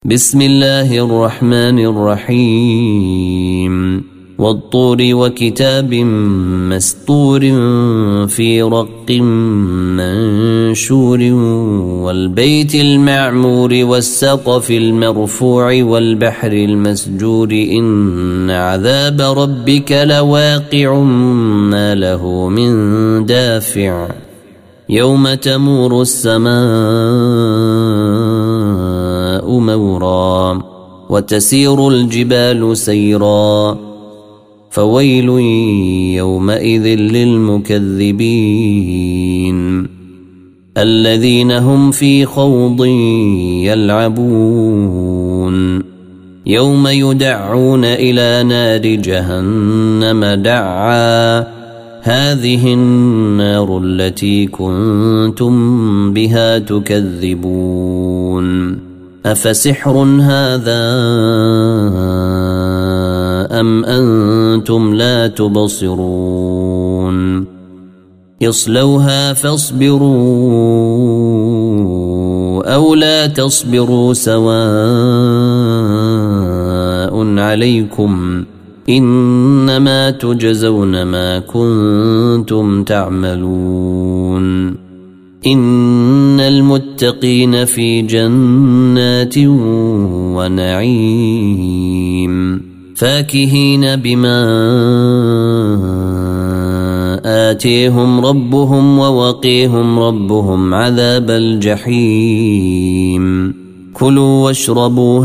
بسم الله الرحمن الرحيم والطور وكتاب مسطور في رق منشور والبيت المعمور والسقف المرفوع والبحر المسجور إن عذاب ربك لواقع ما له من دافع يوم تمور السماء مورا وتسير الجبال سيرا فويل يومئذ للمكذبين الذين هم في خوض يلعبون يوم يدعون إلى نار جهنم دعا هذه النار التي كنتم بها تكذبون أفسحر هذا أم أنتم لا تبصرون اصلوها فاصبروا أو لا تصبروا سواء عليكم إنما تجزون ما كنتم تعملون إن المتقين في جنات ونعيم فاكهين بما آتيهم ربهم ووقيهم ربهم عذاب الجحيم كلوا واشربوا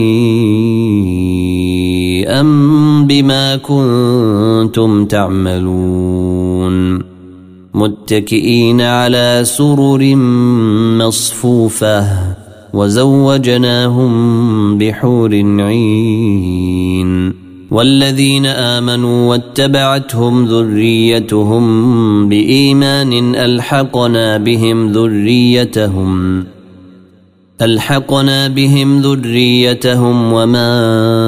هنيئا بما كنتم تعملون متكئين على سرر مصفوفة وزوجناهم بحور عين والذين آمنوا واتبعتهم ذريتهم بإيمان ألحقنا بهم ذريتهم وما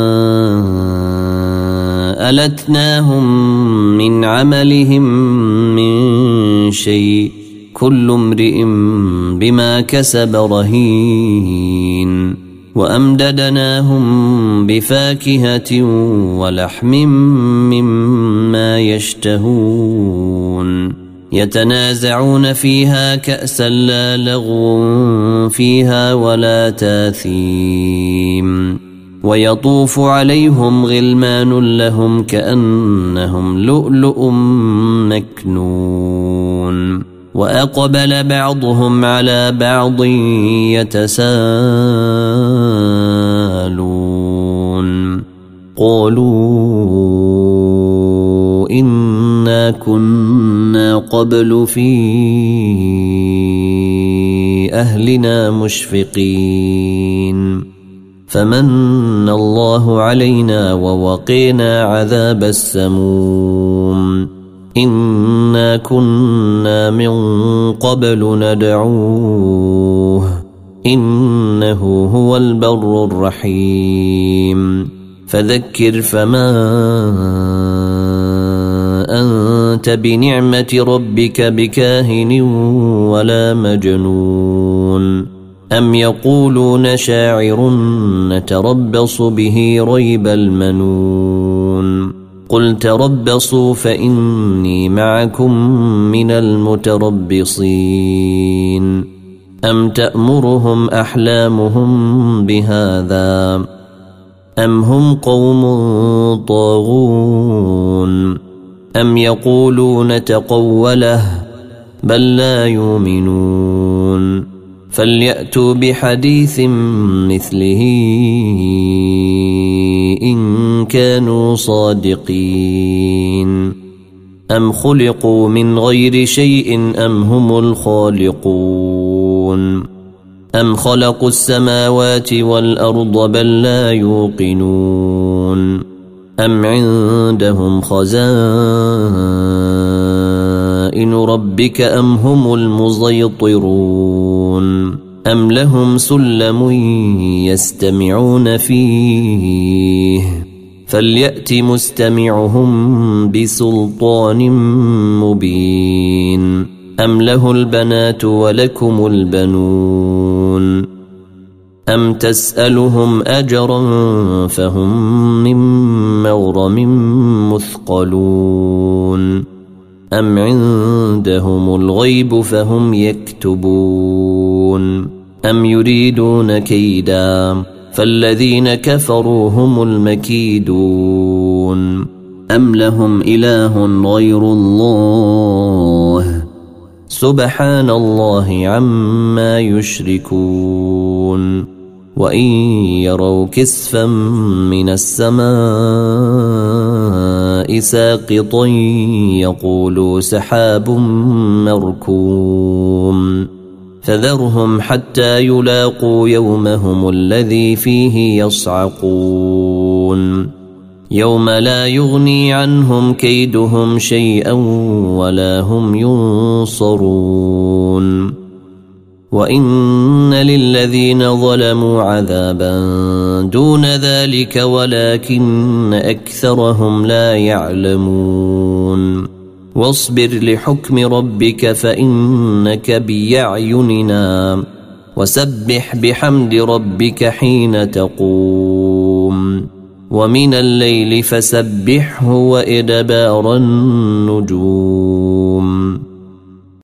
ألتناهم من عملهم من شيء كل امرئ بما كسب رهين وأمددناهم بفاكهة ولحم مما يشتهون يتنازعون فيها كأسا لا لغو فيها ولا تاثيم ويطوف عليهم غلمان لهم كأنهم لؤلؤ مكنون وأقبل بعضهم على بعض يتساءلون قالوا إنا كنا قبل في أهلنا مشفقين فمن الله علينا ووقينا عذاب السموم إنا كنا من قبل ندعوه إنه هو البر الرحيم فذكر فما أنت بنعمة ربك بكاهن ولا مجنون أم يقولون شاعر نتربص به ريب المنون قل تربصوا فإني معكم من المتربصين أم تأمرهم أحلامهم بهذا أم هم قوم طاغون أم يقولون تقوله بل لا يؤمنون فليأتوا بحديث مثله إن كانوا صادقين أم خلقوا من غير شيء أم هم الخالقون أم خلقوا السماوات والأرض بل لا يوقنون أم عندهم خزائن ربك أم هم المسيطرون أم لهم سلم يستمعون فيه فليأت مستمعهم بسلطان مبين أم له البنات ولكم البنون أم تسألهم أجرا فهم من مغرم مثقلون أم عندهم الغيب فهم يكتبون أم يريدون كيدا فالذين كفروا هم المكيدون أم لهم إله غير الله سبحان الله عما يشركون وإن يروا كسفا من السماء ساقطا يقولوا سحاب مركوم فذرهم حتى يلاقوا يومهم الذي فيه يصعقون يوم لا يغني عنهم كيدهم شيئا ولا هم ينصرون وإن للذين ظلموا عذابا دون ذلك ولكن أكثرهم لا يعلمون واصبر لحكم ربك فإنك بأعيننا وسبح بحمد ربك حين تقوم ومن الليل فسبحه وإدبار النجوم